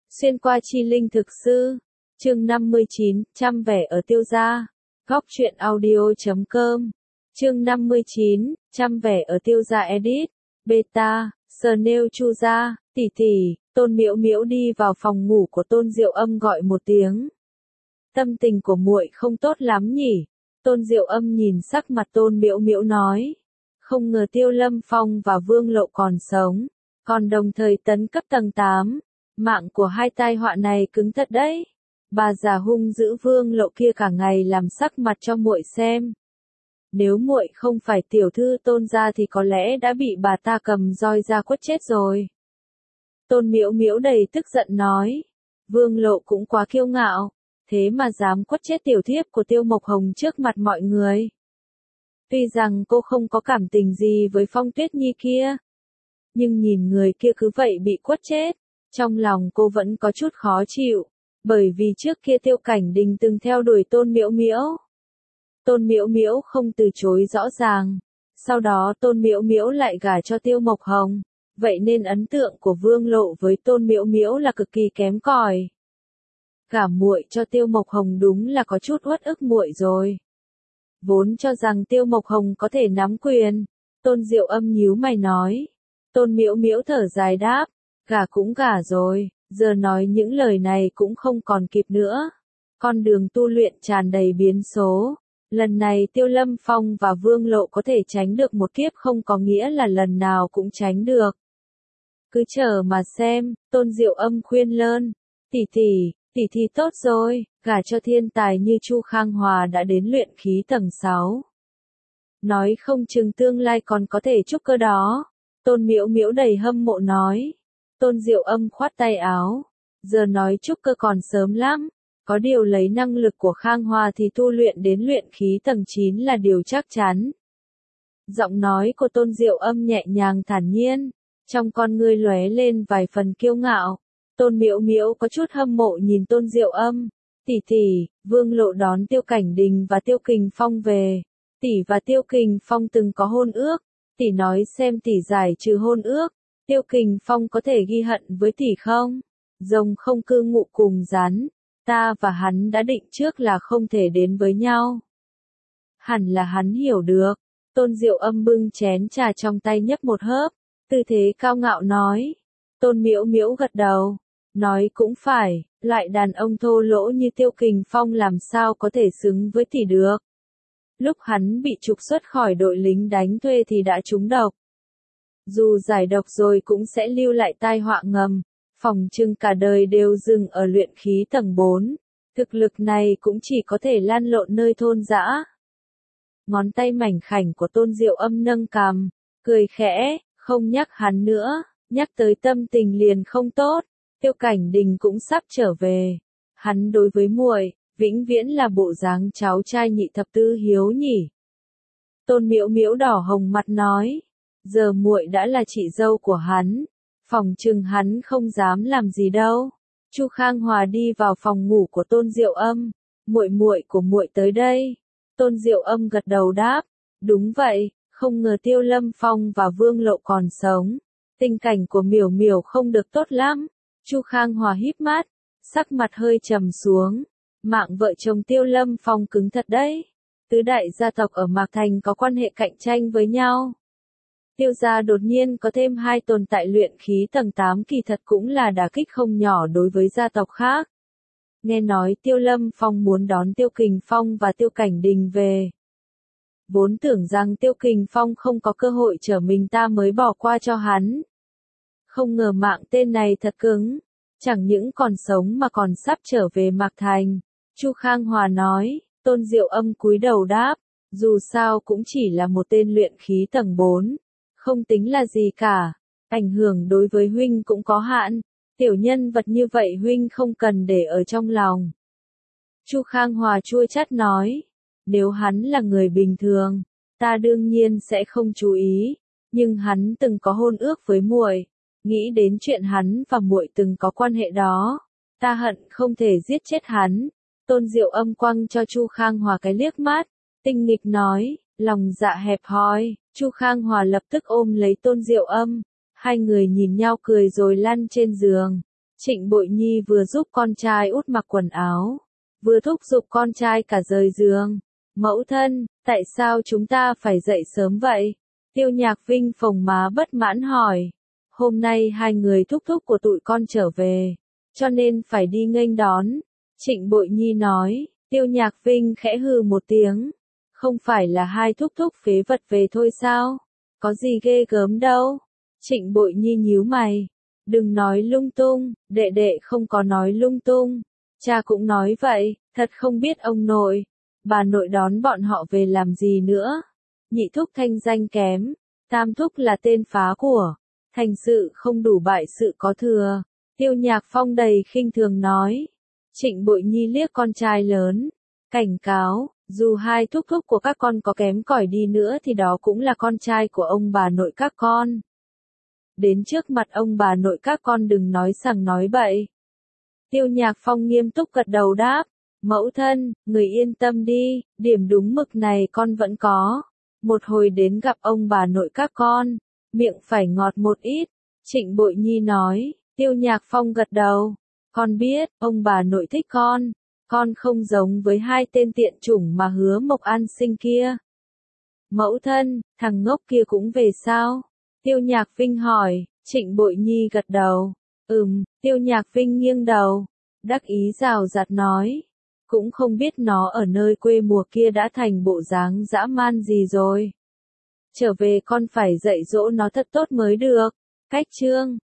Xuyên qua chi linh thực sư. Chương 59, trăm vẻ ở Tiêu gia. Góc truyện audio.com. Chương 59, trăm vẻ ở Tiêu gia edit. Beta, Snail Chu gia, tỷ tỷ. Tôn Miễu Miễu đi vào phòng ngủ của Tôn Diệu Âm gọi một tiếng. Tâm tình của muội không tốt lắm nhỉ? Tôn Diệu Âm nhìn sắc mặt Tôn Miễu Miễu nói. Không ngờ Tiêu Lâm Phong và Vương Lộ còn sống, còn đồng thời tấn cấp tầng 8. Mạng của hai tai họa này cứng thật đấy. Bà già hung dữ Vương Lộ kia cả ngày làm sắc mặt cho muội xem. Nếu muội không phải tiểu thư Tôn gia thì có lẽ đã bị bà ta cầm roi ra quất chết rồi. Tôn Miễu Miễu đầy tức giận nói. Vương Lộ cũng quá kiêu ngạo, thế mà dám quất chết tiểu thiếp của Tiêu Mộc Hồng trước mặt mọi người. Tuy rằng cô không có cảm tình gì với Phong Tuyết Nhi kia, nhưng nhìn người kia cứ vậy bị quất chết, trong lòng cô vẫn có chút khó chịu, bởi vì trước kia Tiêu Cảnh Đình từng theo đuổi Tôn Miễu Miễu. Tôn Miễu Miễu không từ chối rõ ràng, sau đó Tôn Miễu Miễu lại gả cho Tiêu Mộc Hồng, vậy nên ấn tượng của Vương Lộ với Tôn Miễu Miễu là cực kỳ kém cỏi. Gả muội cho Tiêu Mộc Hồng đúng là có chút uất ức muội rồi. Vốn cho rằng Tiêu Mộc Hồng có thể nắm quyền, Tôn Diệu Âm nhíu mày nói. Tôn Miễu Miễu thở dài đáp, gả cũng gả rồi, giờ nói những lời này cũng không còn kịp nữa. Con đường tu luyện tràn đầy biến số, lần này Tiêu Lâm Phong và Vương Lộ có thể tránh được một kiếp không có nghĩa là lần nào cũng tránh được. Cứ chờ mà xem, Tôn Diệu Âm khuyên lơn, tỷ tỷ tốt rồi, gả cho thiên tài như Chu Khang Hòa đã đến luyện khí tầng 6. Nói không chừng tương lai còn có thể trúc cơ đó. Tôn Miễu Miễu đầy hâm mộ nói. Tôn Diệu Âm khoát tay áo. Giờ nói trúc cơ còn sớm lắm. Có điều lấy năng lực của Khang Hòa thì tu luyện đến luyện khí tầng 9 là điều chắc chắn. Giọng nói của Tôn Diệu Âm nhẹ nhàng thản nhiên. Trong con ngươi lóe lên vài phần kiêu ngạo. Tôn Miễu Miễu có chút hâm mộ nhìn Tôn Diệu Âm. Tỷ, Vương Lộ đón Tiêu Cảnh Đình và Tiêu Kình Phong về. Tỷ và Tiêu Kình Phong từng có hôn ước. Tỷ nói xem tỷ giải trừ hôn ước. Tiêu Kình Phong có thể ghi hận với tỷ không? Rồng không cư ngụ cùng rắn. Ta và hắn đã định trước là không thể đến với nhau. Hẳn là hắn hiểu được. Tôn Diệu Âm bưng chén trà trong tay nhấp một hớp. Tư thế cao ngạo nói. Tôn Miễu Miễu gật đầu. Nói cũng phải, loại đàn ông thô lỗ như Tiêu Kình Phong làm sao có thể xứng với tỷ được. Lúc hắn bị trục xuất khỏi đội lính đánh thuê thì đã trúng độc. Dù giải độc rồi cũng sẽ lưu lại tai họa ngầm, phỏng chừng cả đời đều dừng ở luyện khí tầng 4. Thực lực này cũng chỉ có thể lan lộn nơi thôn dã. Ngón tay mảnh khảnh của Tôn Diệu Âm nâng cằm, cười khẽ, không nhắc hắn nữa, nhắc tới tâm tình liền không tốt. Tiêu Cảnh Đình cũng sắp trở về. Hắn đối với muội, vĩnh viễn là bộ dáng cháu trai nhị thập tứ hiếu nhỉ. Tôn Miễu Miễu đỏ hồng mặt nói. Giờ muội đã là chị dâu của hắn. Phòng chừng hắn không dám làm gì đâu. Chu Khang Hòa đi vào phòng ngủ của Tôn Diệu Âm. Muội của muội tới đây. Tôn Diệu Âm gật đầu đáp. Đúng vậy, không ngờ Tiêu Lâm Phong và Vương Lộ còn sống. Tình cảnh của Miểu Miểu không được tốt lắm. Chu Khang Hòa híp mắt, sắc mặt hơi trầm xuống. Mạng vợ chồng Tiêu Lâm Phong cứng thật đấy. Tứ đại gia tộc ở Mạc Thành có quan hệ cạnh tranh với nhau. Tiêu gia đột nhiên có thêm hai tồn tại luyện khí tầng 8 kỳ thật cũng là đả kích không nhỏ đối với gia tộc khác. Nghe nói Tiêu Lâm Phong muốn đón Tiêu Kình Phong và Tiêu Cảnh Đình về. Vốn tưởng rằng Tiêu Kình Phong không có cơ hội trở mình ta mới bỏ qua cho hắn. Không ngờ mạng tên này thật cứng, chẳng những còn sống mà còn sắp trở về Mạc Thành. Chu Khang Hòa nói. Tôn Diệu Âm cúi đầu đáp, dù sao cũng chỉ là một tên luyện khí tầng 4, không tính là gì cả, ảnh hưởng đối với huynh cũng có hạn, tiểu nhân vật như vậy huynh không cần để ở trong lòng. Chu Khang Hòa chua chát nói, nếu hắn là người bình thường, ta đương nhiên sẽ không chú ý, nhưng hắn từng có hôn ước với muội, nghĩ đến chuyện hắn và muội từng có quan hệ đó, ta hận không thể giết chết hắn. Tôn Diệu Âm quăng cho Chu Khang Hòa cái liếc mắt, tinh nghịch nói, lòng dạ hẹp hòi. Chu Khang Hòa lập tức ôm lấy Tôn Diệu Âm, hai người nhìn nhau cười rồi lăn trên giường. Trịnh Bội Nhi vừa giúp con trai út mặc quần áo, vừa thúc giục con trai cả rời giường. Mẫu thân, tại sao chúng ta phải dậy sớm vậy? Tiêu Nhạc Vinh phồng má bất mãn hỏi. Hôm nay hai người thúc thúc của tụi con trở về, cho nên phải đi nghênh đón. Trịnh Bội Nhi nói. Tiêu Nhạc Vinh khẽ hừ một tiếng. Không phải là hai thúc thúc phế vật về thôi sao? Có gì ghê gớm đâu. Trịnh Bội Nhi nhíu mày. Đừng nói lung tung, đệ đệ không có nói lung tung. Cha cũng nói vậy, thật không biết ông nội, bà nội đón bọn họ về làm gì nữa. Nhị thúc thanh danh kém, tam thúc là tên phá của, thành sự không đủ bại sự có thừa. Tiêu Nhạc Phong đầy khinh thường nói. Trịnh Bội Nhi liếc con trai lớn, cảnh cáo, dù hai thúc thúc của các con có kém cỏi đi nữa thì đó cũng là con trai của ông bà nội các con. Đến trước mặt ông bà nội các con đừng nói sằng nói bậy. Tiêu Nhạc Phong nghiêm túc gật đầu đáp. Mẫu thân, người yên tâm đi, điểm đúng mực này con vẫn có. Một hồi đến gặp ông bà nội các con, miệng phải ngọt một ít. Trịnh Bội Nhi nói. Tiêu Nhạc Phong gật đầu. Con biết, ông bà nội thích con không giống với hai tên tiện chủng mà Hứa Mộc An sinh kia. Mẫu thân, thằng ngốc kia cũng về sao? Tiêu Nhạc Vinh hỏi. Trịnh Bội Nhi gật đầu. Tiêu Nhạc Vinh nghiêng đầu, đắc ý rào rạt nói. Cũng không biết nó ở nơi quê mùa kia đã thành bộ dáng dã man gì rồi. Trở về con phải dạy dỗ nó thật tốt mới được. Cách chương